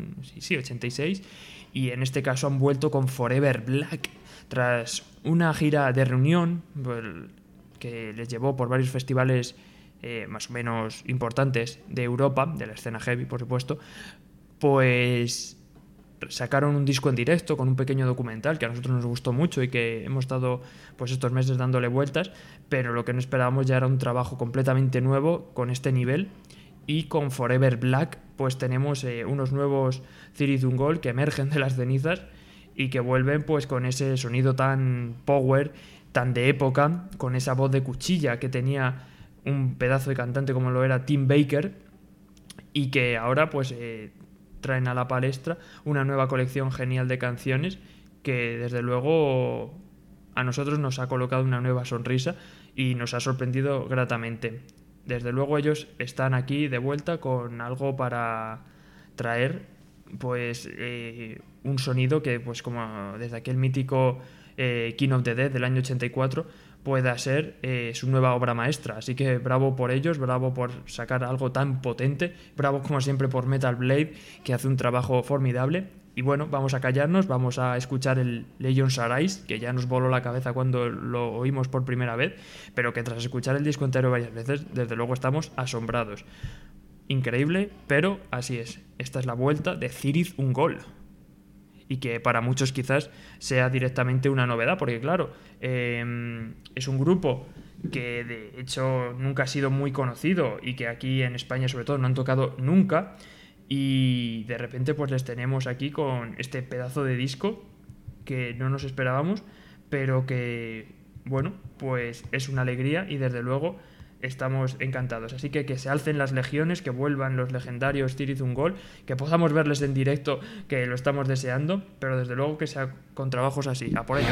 86, y en este caso han vuelto con Forever Black, tras una gira de reunión que les llevó por varios festivales más o menos importantes de Europa, de la escena heavy por supuesto, pues sacaron un disco en directo con un pequeño documental que a nosotros nos gustó mucho y que hemos estado pues estos meses dándole vueltas, pero lo que no esperábamos ya era un trabajo completamente nuevo con este nivel. Y con Forever Black pues tenemos unos nuevos Cirith Ungol que emergen de las cenizas y que vuelven pues con ese sonido tan power, tan de época, con esa voz de cuchilla que tenía un pedazo de cantante como lo era Tim Baker, y que ahora pues traen a la palestra una nueva colección genial de canciones que desde luego a nosotros nos ha colocado una nueva sonrisa y nos ha sorprendido gratamente. Desde luego ellos están aquí de vuelta con algo para traer pues un sonido que pues como desde aquel mítico King of the Dead del año 84 pueda ser su nueva obra maestra. Así que bravo por ellos, bravo por sacar algo tan potente, bravo como siempre por Metal Blade, que hace un trabajo formidable. Y bueno, vamos a callarnos, vamos a escuchar el Legion's Arise, que ya nos voló la cabeza cuando lo oímos por primera vez, pero que tras escuchar el disco entero varias veces, desde luego estamos asombrados. Increíble, pero así es. Esta es la vuelta de Cirith Ungol. Y que para muchos quizás sea directamente una novedad, porque claro, es un grupo que de hecho nunca ha sido muy conocido y que aquí en España sobre todo no han tocado nunca, y de repente pues les tenemos aquí con este pedazo de disco que no nos esperábamos, pero que bueno, pues es una alegría y desde luego estamos encantados. Así que se alcen las legiones, que vuelvan los legendarios Cirith Ungol, que podamos verles en directo, que lo estamos deseando, pero desde luego que sea con trabajos así. A por ello.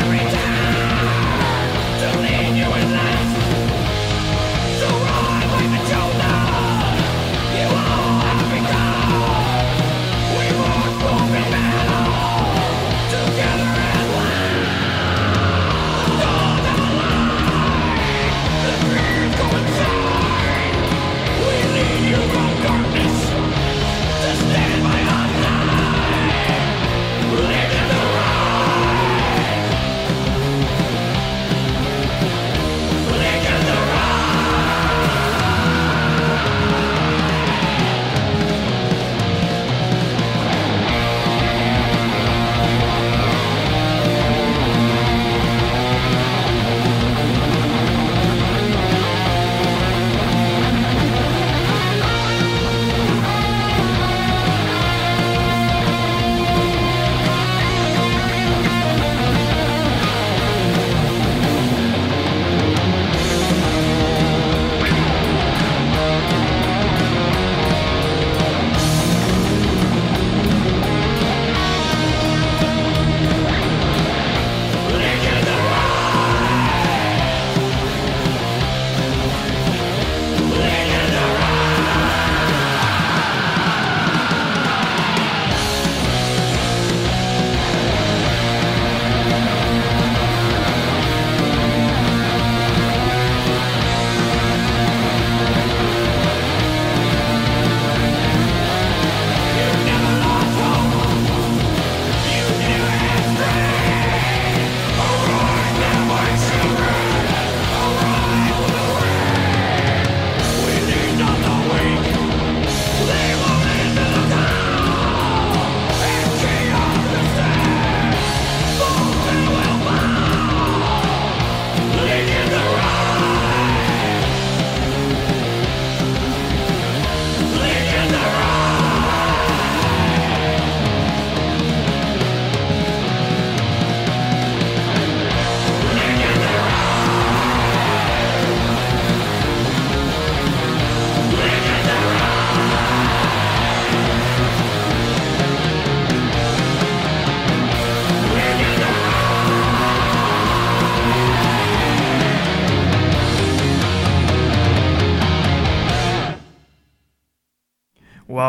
To lead you in last, to run like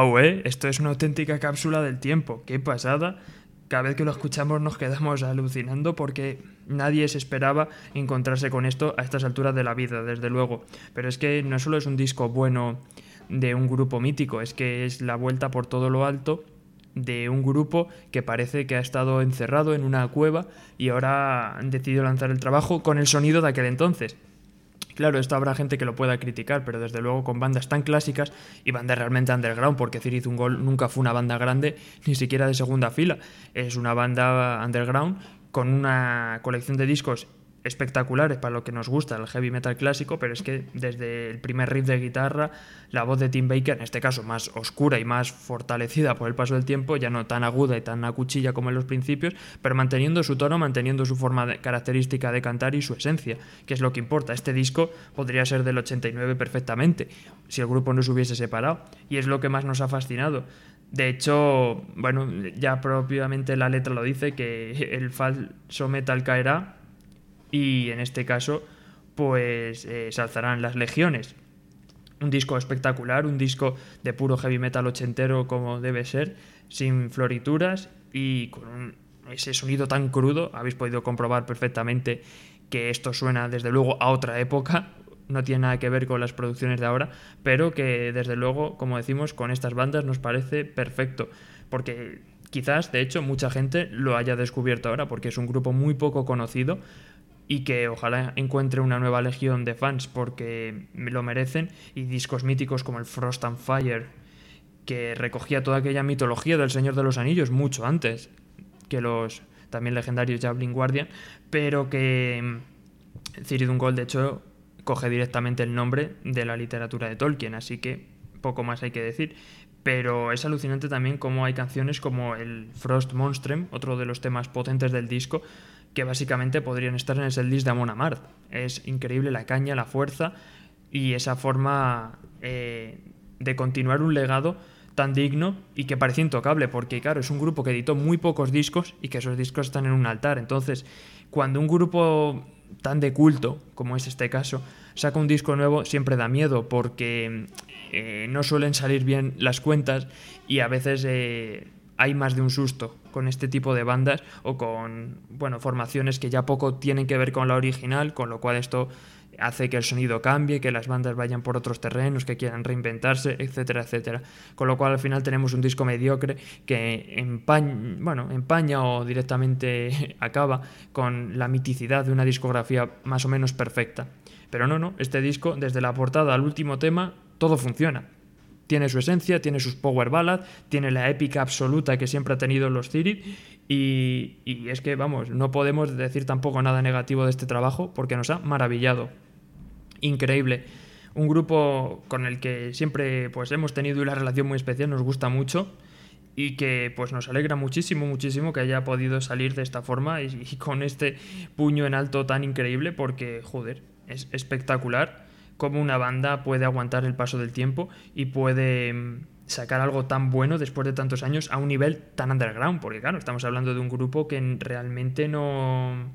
Guau, esto es una auténtica cápsula del tiempo. ¡Qué pasada! Cada vez que lo escuchamos nos quedamos alucinando porque nadie se esperaba encontrarse con esto a estas alturas de la vida, desde luego. Pero es que no solo es un disco bueno de un grupo mítico, es que es la vuelta por todo lo alto de un grupo que parece que ha estado encerrado en una cueva y ahora han decidido lanzar el trabajo con el sonido de aquel entonces. Claro, esto habrá gente que lo pueda criticar, pero desde luego con bandas tan clásicas y bandas realmente underground, porque Zirid Ungol nunca fue una banda grande, ni siquiera de segunda fila. Es una banda underground con una colección de discos espectaculares para lo que nos gusta el heavy metal clásico, pero es que desde el primer riff de guitarra, la voz de Tim Baker, en este caso más oscura y más fortalecida por el paso del tiempo, ya no tan aguda y tan a cuchilla como en los principios, pero manteniendo su tono, manteniendo su forma característica de cantar y su esencia, que es lo que importa. Este disco podría ser del 89 perfectamente, si el grupo no se hubiese separado, y es lo que más nos ha fascinado. De hecho, bueno, ya propiamente la letra lo dice, que el falso metal caerá, y en este caso pues se alzarán las legiones. Un disco espectacular, un disco de puro heavy metal ochentero como debe ser, sin florituras y con ese sonido tan crudo. Habéis podido comprobar perfectamente que esto suena desde luego a otra época, no tiene nada que ver con las producciones de ahora, pero que desde luego, como decimos, con estas bandas nos parece perfecto, porque quizás de hecho mucha gente lo haya descubierto ahora, porque es un grupo muy poco conocido y que ojalá encuentre una nueva legión de fans porque lo merecen, y discos míticos como el Frost and Fire, que recogía toda aquella mitología del Señor de los Anillos mucho antes que los también legendarios Javelin Guardian, pero que Zirid Ungol de hecho coge directamente el nombre de la literatura de Tolkien, así que poco más hay que decir. Pero es alucinante también cómo hay canciones como el Frost Monstrem, otro de los temas potentes del disco, que básicamente podrían estar en el setlist de Amon Amarth. Es increíble la caña, la fuerza y esa forma de continuar un legado tan digno y que parecía intocable, porque claro, es un grupo que editó muy pocos discos y que esos discos están en un altar. Entonces, cuando un grupo tan de culto, como es este caso, saca un disco nuevo, siempre da miedo, porque no suelen salir bien las cuentas y a veces hay más de un susto con este tipo de bandas o con formaciones que ya poco tienen que ver con la original, con lo cual esto hace que el sonido cambie, que las bandas vayan por otros terrenos, que quieran reinventarse, etcétera, etcétera. Con lo cual al final tenemos un disco mediocre que empaña o directamente acaba con la miticidad de una discografía más o menos perfecta. Pero no, este disco, desde la portada al último tema, todo funciona. Tiene su esencia, tiene sus power ballads, tiene la épica absoluta que siempre ha tenido los Zirid, y es que, no podemos decir tampoco nada negativo de este trabajo porque nos ha maravillado. Increíble. Un grupo con el que siempre hemos tenido una relación muy especial, nos gusta mucho y que nos alegra muchísimo, muchísimo que haya podido salir de esta forma y con este puño en alto tan increíble, porque, joder, es espectacular cómo una banda puede aguantar el paso del tiempo y puede sacar algo tan bueno después de tantos años a un nivel tan underground, porque claro, estamos hablando de un grupo que realmente no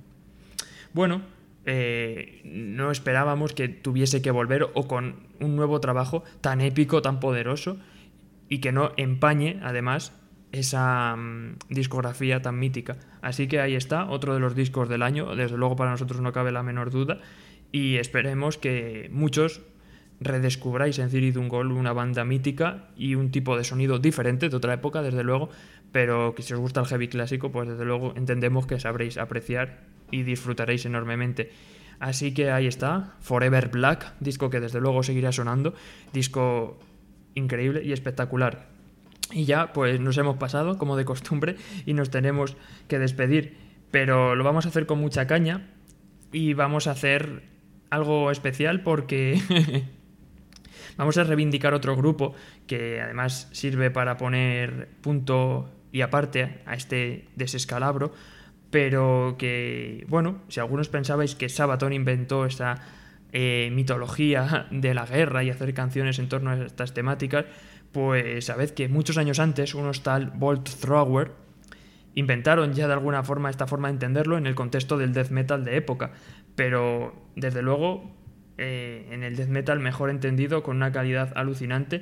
esperábamos que tuviese que volver o con un nuevo trabajo tan épico, tan poderoso, y que no empañe además esa discografía tan mítica. Así que ahí está, otro de los discos del año, desde luego para nosotros no cabe la menor duda, y esperemos que muchos redescubráis en Zirid Ungol una banda mítica y un tipo de sonido diferente de otra época, desde luego, pero que si os gusta el heavy clásico, pues desde luego entendemos que sabréis apreciar y disfrutaréis enormemente. Así que ahí está, Forever Black, disco que desde luego seguirá sonando, disco increíble y espectacular. Y ya pues nos hemos pasado como de costumbre y nos tenemos que despedir, pero lo vamos a hacer con mucha caña y vamos a hacer algo especial porque vamos a reivindicar otro grupo que además sirve para poner punto y aparte a este desescalabro, pero que, si algunos pensabais que Sabaton inventó esta mitología de la guerra y hacer canciones en torno a estas temáticas, pues sabed que muchos años antes unos tal Bolt Thrower inventaron ya de alguna forma esta forma de entenderlo en el contexto del death metal de época, pero desde luego en el death metal mejor entendido, con una calidad alucinante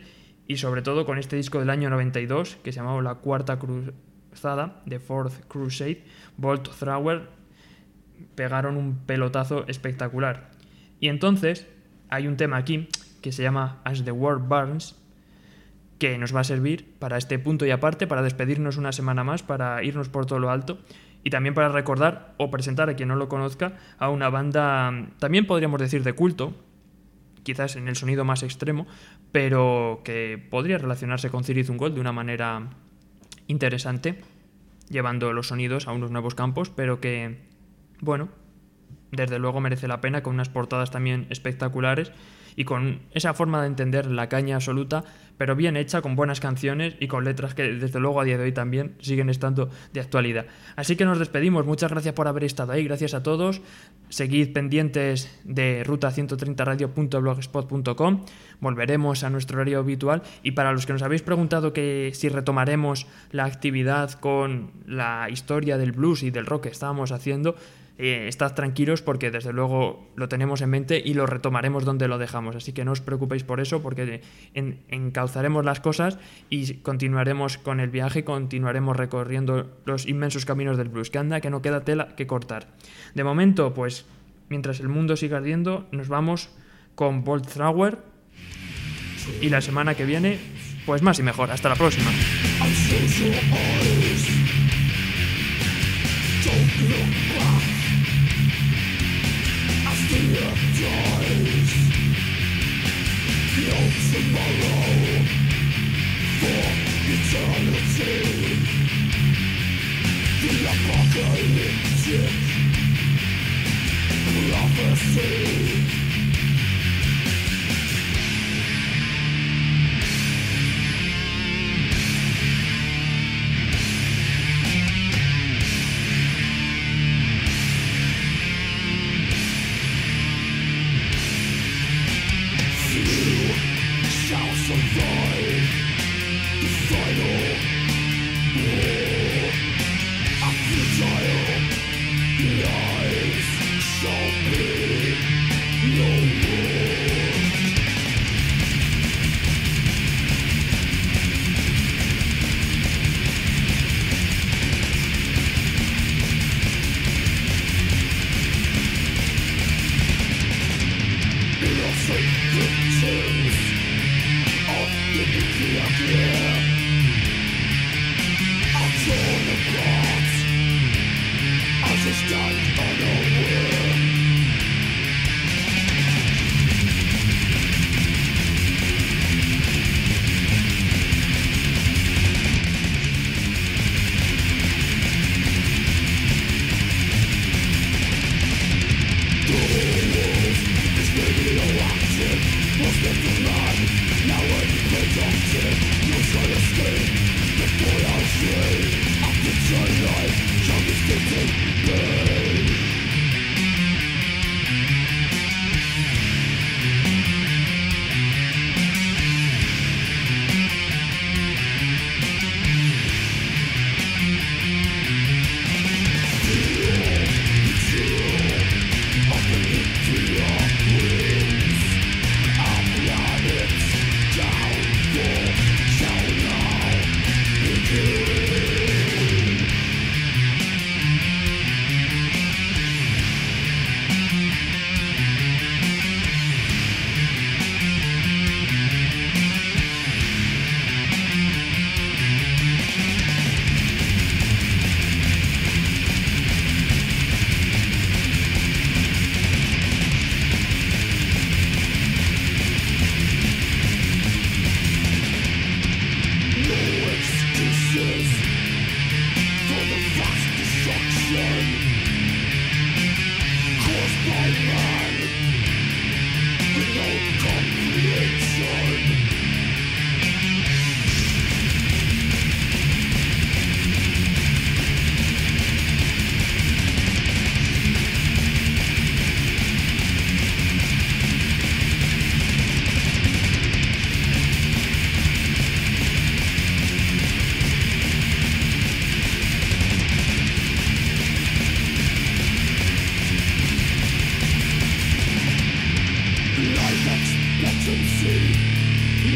y sobre todo con este disco del año 92 que se llamaba La Cuarta Cruzada, The Fourth Crusade, Bolt Thrower pegaron un pelotazo espectacular. Y entonces hay un tema aquí que se llama As the World Burns, que nos va a servir para este punto y aparte, para despedirnos una semana más, para irnos por todo lo alto y también para recordar o presentar a quien no lo conozca a una banda, también podríamos decir de culto, quizás en el sonido más extremo, pero que podría relacionarse con Cyril Zungol de una manera interesante, llevando los sonidos a unos nuevos campos, pero que, bueno, desde luego merece la pena, con unas portadas también espectaculares y con esa forma de entender la caña absoluta, pero bien hecha, con buenas canciones y con letras que desde luego a día de hoy también siguen estando de actualidad. Así que nos despedimos, muchas gracias por haber estado ahí, gracias a todos, seguid pendientes de ruta130radio.blogspot.com, volveremos a nuestro horario habitual, y para los que nos habéis preguntado que si retomaremos la actividad con la historia del blues y del rock que estábamos haciendo, estad tranquilos porque desde luego lo tenemos en mente y lo retomaremos donde lo dejamos, así que no os preocupéis por eso, porque encauzaremos las cosas y continuaremos con el viaje, continuaremos recorriendo los inmensos caminos del blues, que anda, que no queda tela que cortar. De momento, pues mientras el mundo siga ardiendo, nos vamos con Bolt Thrower y la semana que viene pues más y mejor. Hasta la próxima.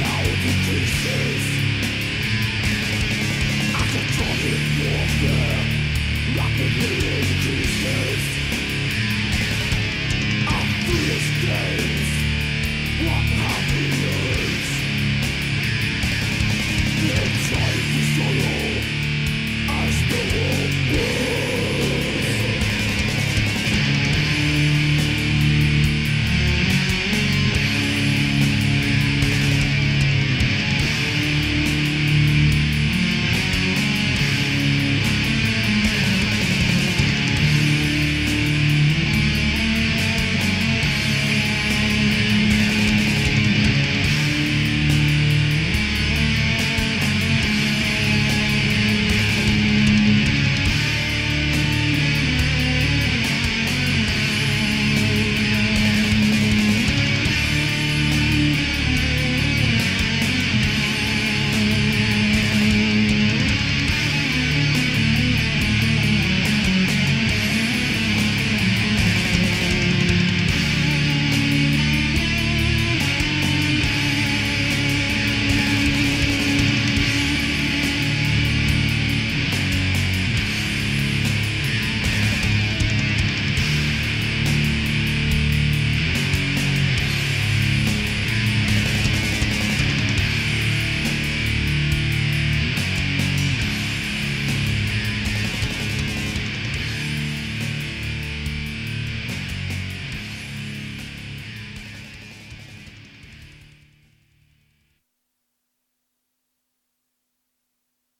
Rapidly increases. I'll feel this day.